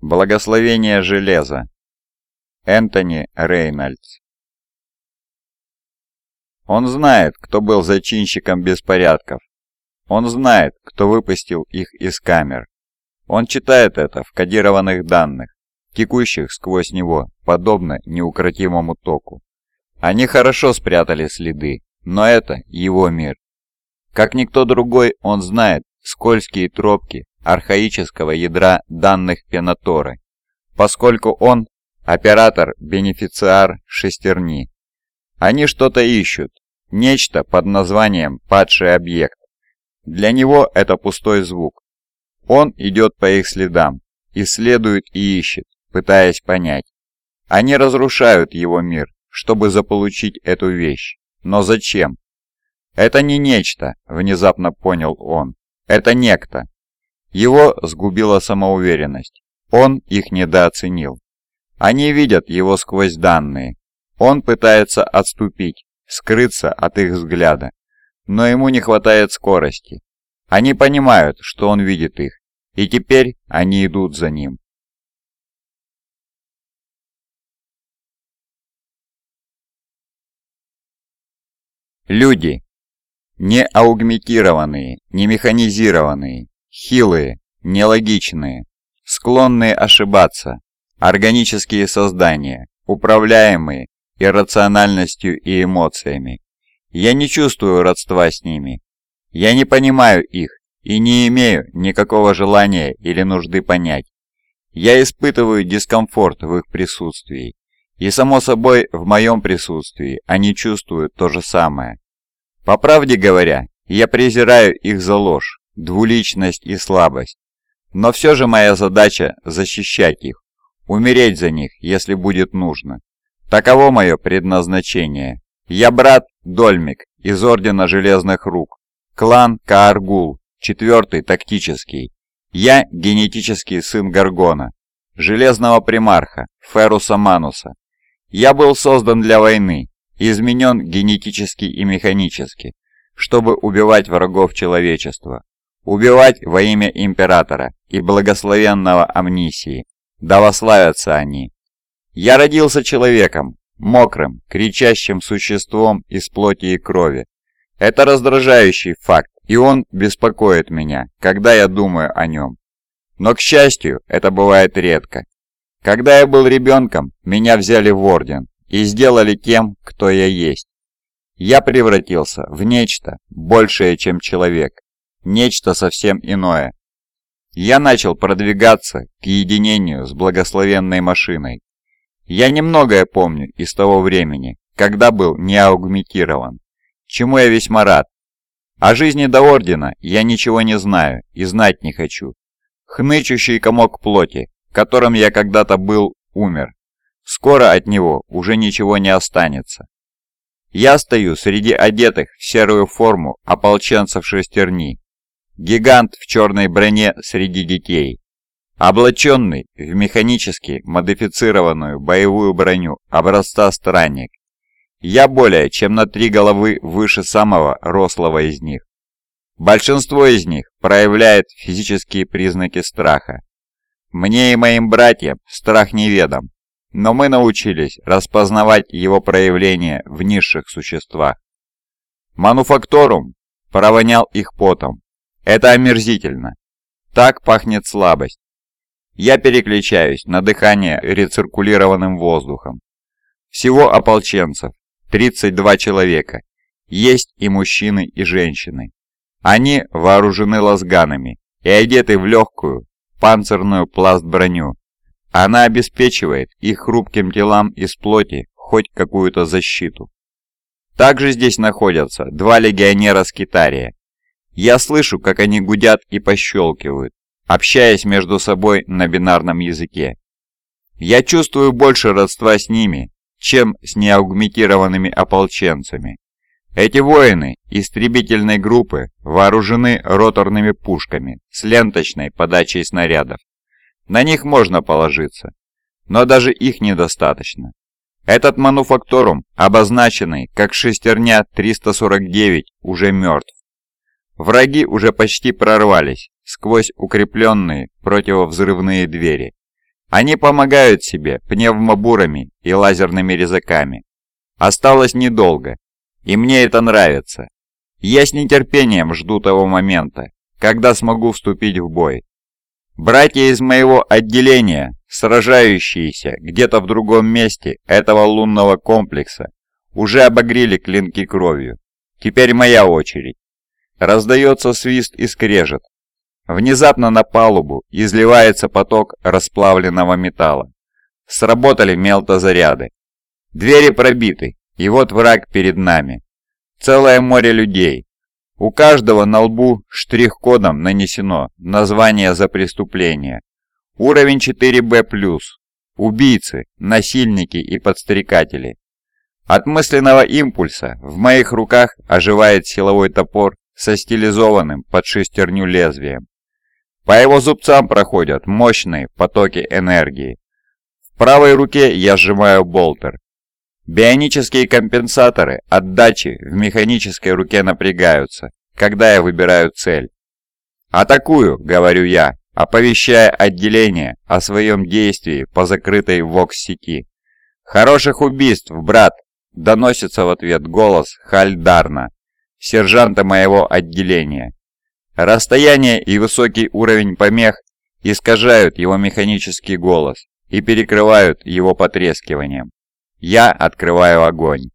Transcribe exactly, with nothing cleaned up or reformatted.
Благословение железа. Энтони Рейнольдс. Он знает, кто был зачинщиком беспорядков. Он знает, кто выпустил их из камер. Он читает это в кодированных данных, текущих сквозь него, подобно неукротимому току. Они хорошо спрятали следы, но это его мир. Как никто другой, он знает скользкие тропки архаического ядра данных Пенаторы, поскольку он оператор-бенефициар шестерни. Они что-то ищут, нечто под названием «падший объект». Для него это пустой звук. Он идет по их следам, исследует и ищет, пытаясь понять. Они разрушают его мир, чтобы заполучить эту вещь. Но зачем? Это не нечто, внезапно понял он. Это некто. Его сгубила самоуверенность. Он их недооценил. Они видят его сквозь данные. Он пытается отступить, скрыться от их взгляда. Но ему не хватает скорости. Они понимают, что он видит их, и теперь они идут за ним. Люди. Не аугментированные, не механизированные, хилые, нелогичные, склонные ошибаться, органические создания, управляемые иррациональностью и эмоциями. Я не чувствую родства с ними. Я не понимаю их и не имею никакого желания или нужды понять. Я испытываю дискомфорт в их присутствии, и само собой в моем присутствии они чувствуют то же самое. По правде говоря, я презираю их за ложь, двуличность и слабость. Но все же моя задача защищать их, умереть за них, если будет нужно. Таково мое предназначение. Я брат Дольмик из Ордена Железных Рук, клан Кааргул, четвертый тактический. Я генетический сын Гаргона, Железного Примарха, Феруса Мануса. Я был создан для войны, изменен генетически и механически, чтобы убивать врагов человечества, убивать во имя Императора и благословенного Амнисии, да вославятся они. Я родился человеком, мокрым, кричащим существом из плоти и крови. Это раздражающий факт, и он беспокоит меня, когда я думаю о нем. Но, к счастью, это бывает редко. Когда я был ребенком, меня взяли в Орден и сделали тем, кто я есть. Я превратился в нечто большее, чем человек, нечто совсем иное. Я начал продвигаться к единению с благословенной машиной. Я немногое помню из того времени, когда был не аугментирован, чему я весьма рад. О жизни до Ордена я ничего не знаю и знать не хочу. Хнычущий комок плоти, которым я когда-то был, умер. Скоро от него уже ничего не останется. Я стою среди одетых в серую форму ополченцев шестерни. Гигант в черной броне среди детей. Облаченный в механически модифицированную боевую броню образца странник. Я более чем на три головы выше самого рослого из них. Большинство из них проявляет физические признаки страха. Мне и моим братьям страх неведом. Но мы научились распознавать его проявления в низших существах. Мануфакторум провонял их потом. Это омерзительно. Так пахнет слабость. Я переключаюсь на дыхание рециркулированным воздухом. Всего ополченцев тридцать два человека. Есть и мужчины, и женщины. Они вооружены лазганами и одеты в легкую панцирную пласт-броню. Она обеспечивает их хрупким телам из плоти хоть какую-то защиту. Также здесь находятся два легионера Скитария. Я слышу, как они гудят и пощелкивают, общаясь между собой на бинарном языке. Я чувствую больше родства с ними, чем с неаугментированными ополченцами. Эти воины истребительной группы вооружены роторными пушками с ленточной подачей снарядов. На них можно положиться, но даже их недостаточно. Этот мануфакторум, обозначенный как шестерня триста сорок девять, уже мертв. Враги уже почти прорвались сквозь укрепленные противовзрывные двери. Они помогают себе пневмобурами и лазерными резаками. Осталось недолго, и мне это нравится. Я с нетерпением жду того момента, когда смогу вступить в бой. Братья из моего отделения, сражающиеся где-то в другом месте этого лунного комплекса, уже обогрели клинки кровью. Теперь моя очередь. Раздается свист и скрежет. Внезапно на палубу изливается поток расплавленного металла. Сработали мелтозаряды. Двери пробиты, и вот враг перед нами. Целое море людей. У каждого на лбу штрих-кодом нанесено название за преступление. Уровень четыре бэ плюс. Убийцы, насильники и подстрекатели. От мысленного импульса в моих руках оживает силовой топор со стилизованным под шестерню лезвием. По его зубцам проходят мощные потоки энергии. В правой руке я сжимаю болтер. Бионические компенсаторы отдачи в механической руке напрягаются, когда я выбираю цель. «Атакую», — говорю я, оповещая отделение о своем действии по закрытой вокс-сети. «Хороших убийств, брат!» — доносится в ответ голос Хальдарна, сержанта моего отделения. Расстояние и высокий уровень помех искажают его механический голос и перекрывают его потрескиванием. Я открываю огонь.